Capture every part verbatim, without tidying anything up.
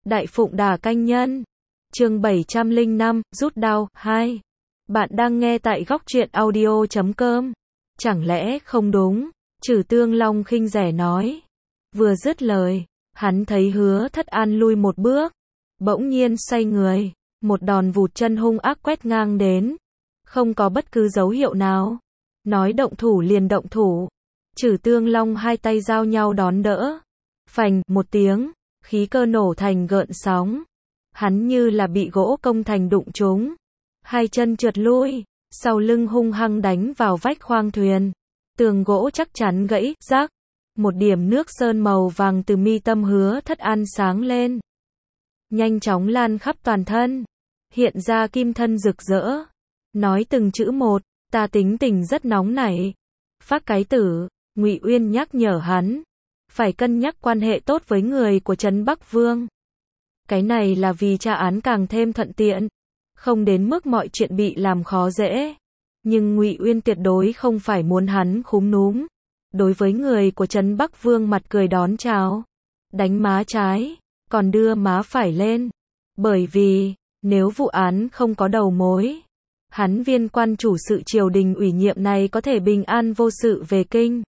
Đại Phụng Đà Canh Nhân. Chương bảy trăm lẻ năm, rút đao, hai. Bạn đang nghe tại góc truyện audio chấm com. Chẳng lẽ không đúng? Trừ Tương Long khinh rẻ nói. Vừa dứt lời, hắn thấy Hứa Thất An lui một bước, bỗng nhiên xoay người, một đòn vụt chân hung ác quét ngang đến, không có bất cứ dấu hiệu nào. Nói động thủ liền động thủ. Trừ Tương Long hai tay giao nhau đón đỡ. Phành, một tiếng, khí cơ nổ thành gợn sóng. Hắn như là bị gỗ công thành đụng trúng. Hai chân trượt lui, sau lưng hung hăng đánh vào vách khoang thuyền. Tường gỗ chắc chắn gãy, rác. Một điểm nước sơn màu vàng từ mi tâm Hứa Thất An sáng lên, nhanh chóng lan khắp toàn thân, hiện ra kim thân rực rỡ. Nói từng chữ một, ta tính tình rất nóng nảy. Phác cái tử, Ngụy Uyên nhắc nhở hắn, phải cân nhắc quan hệ tốt với người của Trấn Bắc Vương. Cái này là vì tra án càng thêm thuận tiện, không đến mức mọi chuyện bị làm khó dễ. Nhưng Ngụy Uyên tuyệt đối không phải muốn hắn khúm núm. Đối với người của Trấn Bắc Vương mặt cười đón chào, đánh má trái, còn đưa má phải lên. Bởi vì, nếu vụ án không có đầu mối, hắn viên quan chủ sự triều đình ủy nhiệm này có thể bình an vô sự về kinh.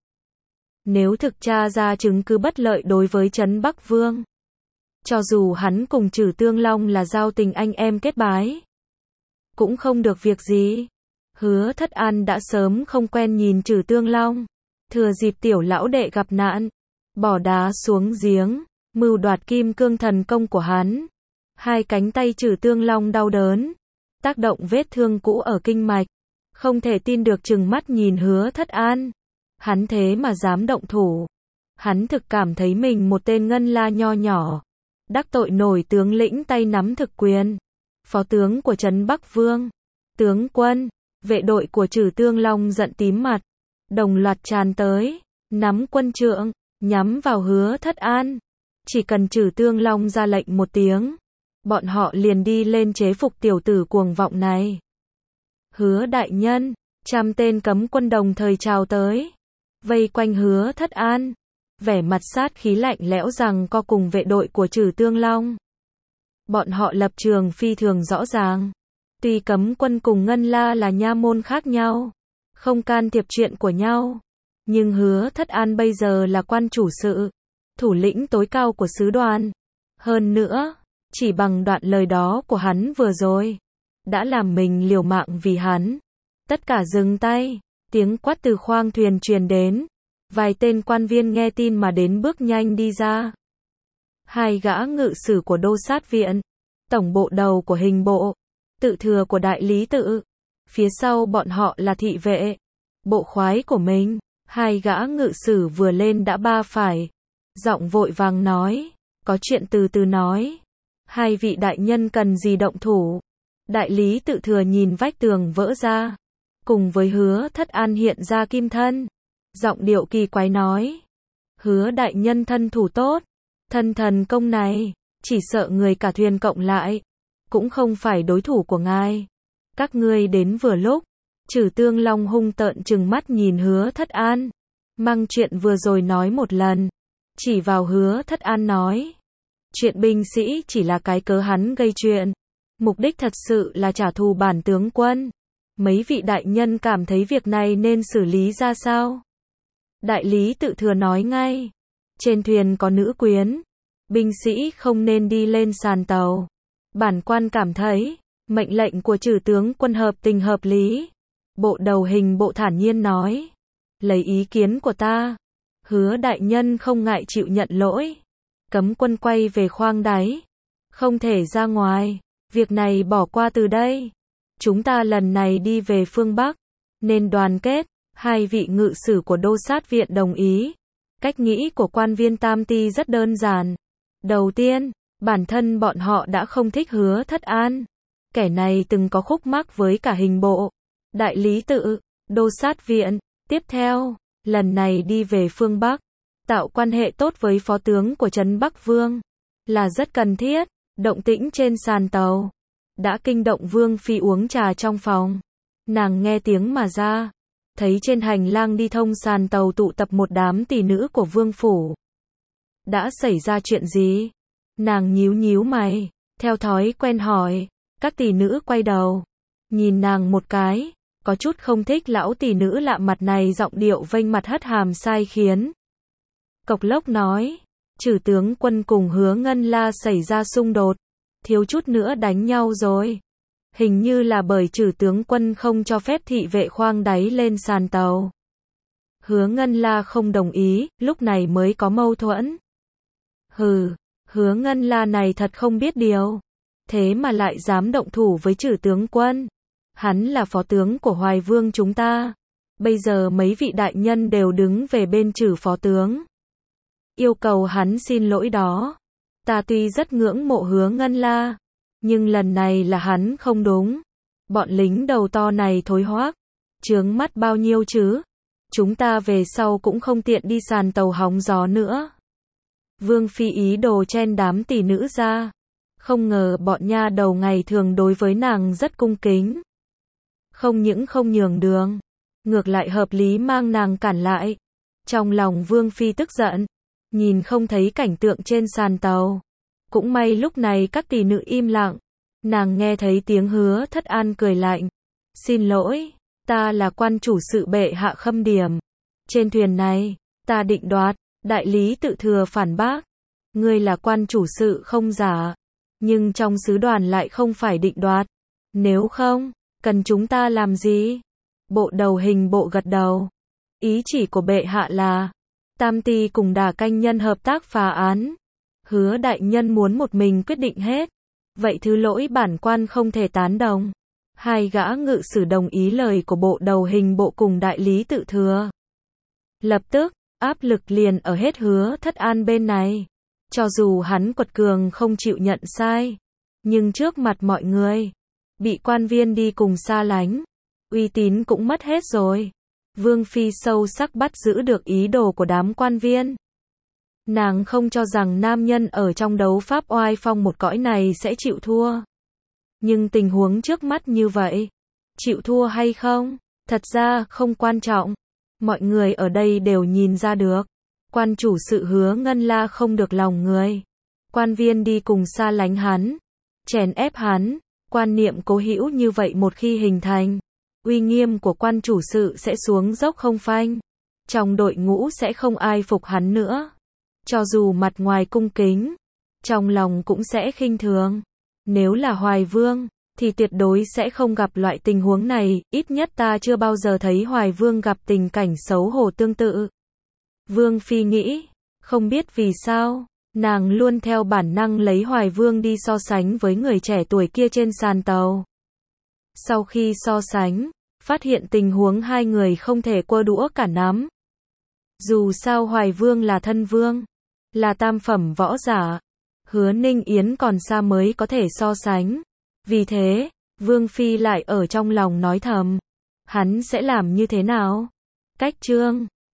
Nếu thực tra ra chứng cứ bất lợi đối với Trấn Bắc Vương, cho dù hắn cùng Trừ Tương Long là giao tình anh em kết bái, cũng không được việc gì. Hứa Thất An đã sớm không quen nhìn Trừ Tương Long, thừa dịp tiểu lão đệ gặp nạn, bỏ đá xuống giếng, mưu đoạt kim cương thần công của hắn. Hai cánh tay Trừ Tương Long đau đớn, tác động vết thương cũ ở kinh mạch, không thể tin được trừng mắt nhìn Hứa Thất An. Hắn thế mà dám động thủ. Hắn thực cảm thấy mình một tên ngân la nho nhỏ, đắc tội nổi tướng lĩnh tay nắm thực quyền, phó tướng của Trấn Bắc Vương. Tướng quân, vệ đội của Trừ Tương Long giận tím mặt, đồng loạt tràn tới, nắm quân trượng, nhắm vào Hứa Thất An. Chỉ cần Trừ Tương Long ra lệnh một tiếng, bọn họ liền đi lên chế phục tiểu tử cuồng vọng này. Hứa đại nhân, trăm tên cấm quân đồng thời trào tới, vây quanh Hứa Thất An, vẻ mặt sát khí lạnh lẽo rằng co cùng vệ đội của Trừ Tương Long. Bọn họ lập trường phi thường rõ ràng. Tuy cấm quân cùng ngân la là nha môn khác nhau, không can thiệp chuyện của nhau, nhưng Hứa Thất An bây giờ là quan chủ sự, thủ lĩnh tối cao của sứ đoàn. Hơn nữa, chỉ bằng đoạn lời đó của hắn vừa rồi, đã làm mình liều mạng vì hắn. Tất cả dừng tay, tiếng quát từ khoang thuyền truyền đến. Vài tên quan viên nghe tin mà đến bước nhanh đi ra. Hai gã ngự sử của đô sát viện, tổng bộ đầu của hình bộ, tự thừa của đại lý tự. Phía sau bọn họ là thị vệ, bộ khoái của mình. Hai gã ngự sử vừa lên đã ba phải, giọng vội vàng nói, có chuyện từ từ nói. Hai vị đại nhân cần gì động thủ? Đại lý tự thừa nhìn vách tường vỡ ra, cùng với Hứa Thất An hiện ra kim thân, giọng điệu kỳ quái nói, Hứa đại nhân thân thủ tốt, thân thần công này, chỉ sợ người cả thuyền cộng lại, cũng không phải đối thủ của ngài. Các ngươi đến vừa lúc. Trừ Tương Long hung tợn trừng mắt nhìn Hứa Thất An, mang chuyện vừa rồi nói một lần, chỉ vào Hứa Thất An nói, chuyện binh sĩ chỉ là cái cớ hắn gây chuyện, mục đích thật sự là trả thù bản tướng quân. Mấy vị đại nhân cảm thấy việc này nên xử lý ra sao? Đại lý tự thừa nói ngay, trên thuyền có nữ quyến, binh sĩ không nên đi lên sàn tàu. Bản quan cảm thấy, mệnh lệnh của Trừ tướng quân hợp tình hợp lý. Bộ đầu hình bộ thản nhiên nói, lấy ý kiến của ta, Hứa đại nhân không ngại chịu nhận lỗi. Cấm quân quay về khoang đáy, không thể ra ngoài, việc này bỏ qua từ đây. Chúng ta lần này đi về phương Bắc, nên đoàn kết. Hai vị ngự sử của đô sát viện đồng ý. Cách nghĩ của quan viên Tam Ti rất đơn giản. Đầu tiên, bản thân bọn họ đã không thích Hứa Thất An. Kẻ này từng có khúc mắc với cả hình bộ, đại lý tự, đô sát viện. Tiếp theo, lần này đi về phương Bắc, tạo quan hệ tốt với phó tướng của Trấn Bắc Vương, là rất cần thiết. Động tĩnh trên sàn tàu đã kinh động Vương Phi uống trà trong phòng. Nàng nghe tiếng mà ra, thấy trên hành lang đi thông sàn tàu tụ tập một đám tỷ nữ của vương phủ. Đã xảy ra chuyện gì? Nàng nhíu nhíu mày, theo thói quen hỏi, các tỷ nữ quay đầu, nhìn nàng một cái, có chút không thích lão tỷ nữ lạ mặt này giọng điệu vênh mặt hất hàm sai khiến. Cộc Lốc nói, Trử tướng quân cùng Hứa Ngân La xảy ra xung đột, thiếu chút nữa đánh nhau rồi. Hình như là bởi Trử tướng quân không cho phép thị vệ khoang đáy lên sàn tàu. Hứa Ngân La không đồng ý, lúc này mới có mâu thuẫn. Hừ, Hứa Ngân La này thật không biết điều. Thế mà lại dám động thủ với Trử tướng quân. Hắn là phó tướng của Hoài Vương chúng ta. Bây giờ mấy vị đại nhân đều đứng về bên Trử phó tướng. Yêu cầu hắn xin lỗi đó. Ta tuy rất ngưỡng mộ Hứa Ngân La, nhưng lần này là hắn không đúng. Bọn lính đầu to này thối hoác, chướng mắt bao nhiêu chứ. Chúng ta về sau cũng không tiện đi sàn tàu hóng gió nữa. Vương Phi ý đồ chen đám tỷ nữ ra. Không ngờ bọn nha đầu ngày thường đối với nàng rất cung kính. Không những không nhường đường, ngược lại hợp lý mang nàng cản lại. Trong lòng Vương Phi tức giận, nhìn không thấy cảnh tượng trên sàn tàu. Cũng may lúc này các tỷ nữ im lặng. Nàng nghe thấy tiếng Hứa Thất An cười lạnh. Xin lỗi, ta là quan chủ sự bệ hạ Khâm Điểm. Trên thuyền này, ta định đoạt. Đại lý tự thừa phản bác. Ngươi là quan chủ sự không giả, nhưng trong sứ đoàn lại không phải định đoạt. Nếu không, cần chúng ta làm gì? Bộ đầu hình bộ gật đầu. Ý chỉ của bệ hạ là Tam Ty cùng Đả Canh Nhân hợp tác phá án. Hứa đại nhân muốn một mình quyết định hết. Vậy thứ lỗi bản quan không thể tán đồng. Hai gã ngự sử đồng ý lời của bộ đầu hình bộ cùng đại lý tự thừa. Lập tức, áp lực liền ở hết Hứa Thất An bên này. Cho dù hắn quật cường không chịu nhận sai, nhưng trước mặt mọi người, bị quan viên đi cùng xa lánh, uy tín cũng mất hết rồi. Vương Phi sâu sắc bắt giữ được ý đồ của đám quan viên. Nàng không cho rằng nam nhân ở trong đấu pháp oai phong một cõi này sẽ chịu thua. Nhưng tình huống trước mắt như vậy, chịu thua hay không, thật ra không quan trọng. Mọi người ở đây đều nhìn ra được. Quan chủ sự Hứa Ngân La không được lòng người. Quan viên đi cùng xa lánh hắn, chèn ép hắn. Quan niệm cố hữu như vậy một khi hình thành, uy nghiêm của quan chủ sự sẽ xuống dốc không phanh. Trong đội ngũ sẽ không ai phục hắn nữa. Cho dù mặt ngoài cung kính, trong lòng cũng sẽ khinh thường. Nếu là Hoài Vương, thì tuyệt đối sẽ không gặp loại tình huống này, ít nhất ta chưa bao giờ thấy Hoài Vương gặp tình cảnh xấu hổ tương tự. Vương Phi nghĩ, không biết vì sao, nàng luôn theo bản năng lấy Hoài Vương đi so sánh với người trẻ tuổi kia trên sàn tàu. Sau khi so sánh, phát hiện tình huống hai người không thể quơ đũa cả nắm. Dù sao Hoài Vương là thân vương, là tam phẩm võ giả, Hứa Ninh Yến còn xa mới có thể so sánh. Vì thế, Vương Phi lại ở trong lòng nói thầm, hắn sẽ làm như thế nào? Cách chương